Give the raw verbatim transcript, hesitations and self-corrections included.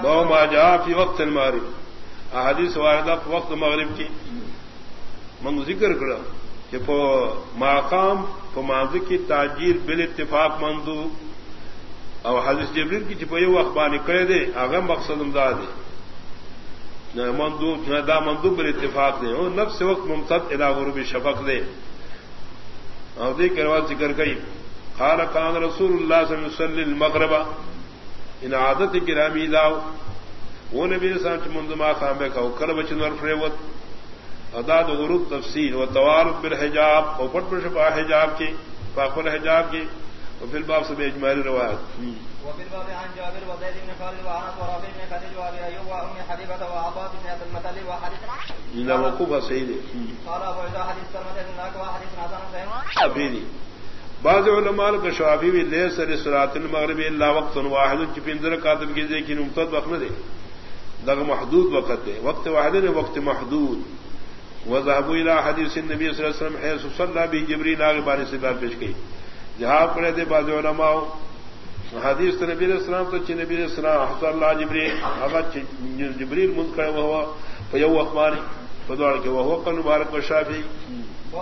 بو ما جاء فی وقت المغرب احادیث واردہ وقت مغرب کی من ذکر کرا کہ پو مقام پو ماضی کی تاجیر بالاتفاق مندوب اور حدیث جبریل کی چپوئی اخبانی کرے دے آگا مقصد امداد دے مندوب دا مندوب بالاتفاق دے اور نفس وقت ممتد الى غروب شفق دے اور دے کے روایت ذکر گئی قال کان رسول اللہ صلی اللہ علیہ وسلم المغرب ان عادت گرامی لاؤ وہ نبی صاحب چمندما خام بے کہو کل بچن ور فریوت اداد غروب تفسیر و توارد بالحجاب اور پٹ پر شفا حجاب کی فاقل حجاب کی وفي الباب سبع اجمال روایت وفي الباب عن جابر وزيد بن خالد وعنس ورافع بن خديج وابي ايوب وام حبيبه وعطاء بن عبد المطلب وحديث الى وقوف سيد قال ابو عيسى حديث سلمة بن وحديث حسن صحيح ابيني بعض علماء الشافعي ليس لصلاه المغرب الا وقت واحد جبندر كاتب کی لیکن ممتد وقت نہ دے لگ محدود وقت دے وقت واحد نے وقت محدود وذهبوا الى حديث النبي صلى الله عليه وسلم حيث صلى به جبريل آگے بارے سے بات پیش کی جہاں پڑھے تھے بعض علماء حدیث نبی علیہ السلام تو چی نبی علیہ السلام حضر اللہ جبریل اگر جبریل منت کرے وہ ہوا فیو اخباری فدوار کے وہ قل مبارک و شافی